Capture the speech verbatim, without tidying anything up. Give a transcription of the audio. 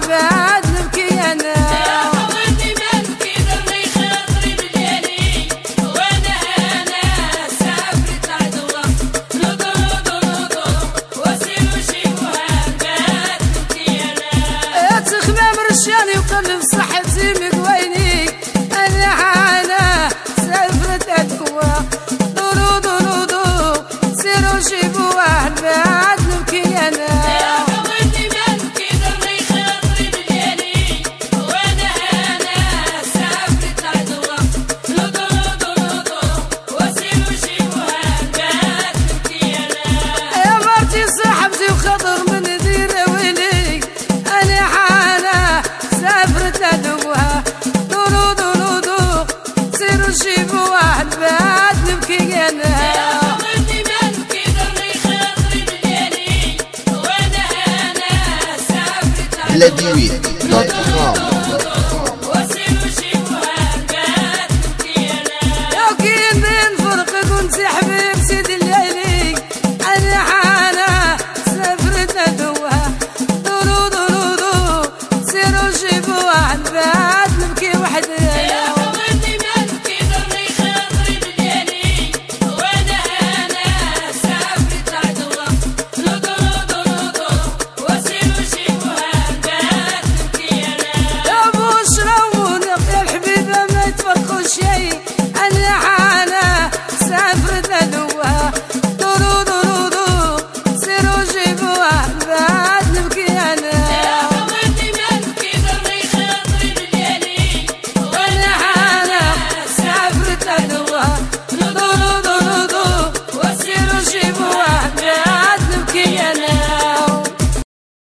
بعد نبكي انا. رشاني وقلب صحتي مقويني انا حانا سافرت ادوا دورو دورو دو سيروا جيبوا واحد بعد نبكي انا. يا خبرتي مالك دري خاطري بليالي وانا انا سافرت ادوا دورو دورو دو وسيروا جيبوا واحد بعد نبكي انا. يا مرتي صاحبتي وخضر من دير ويلي انا حانا سافرت لدوها دورو دورو دو سيروا جيبوا واحد بعد نبكي انا. يا خبرتي مالك دري خاطري بليالي وانا انا سافرت لدوها وسيروا جيبوا واحد بعد نبكي انا. يا كي نفرقك ونسحبك سيدي الليالي انا حانا سافرت لدوها دورو دورو دو سيروا جيبوا واحد بعد نبكي وحدي. يا خبرتي مالك دري خاطري بليالي وانا انا سافرت لدوها دورو دورو دو وسيروا جيبوا واحد بعد نبكي انا. يا بشرى ونق يا الحبيبه ما يتفرقوا شي انا حانا سافرت لدوها دورو دورو دو سيروا جيبوا واحد بعد نبكي انا. يا خبرتي مالك دري خاطري بليالي وانا حانا سافرت لدوها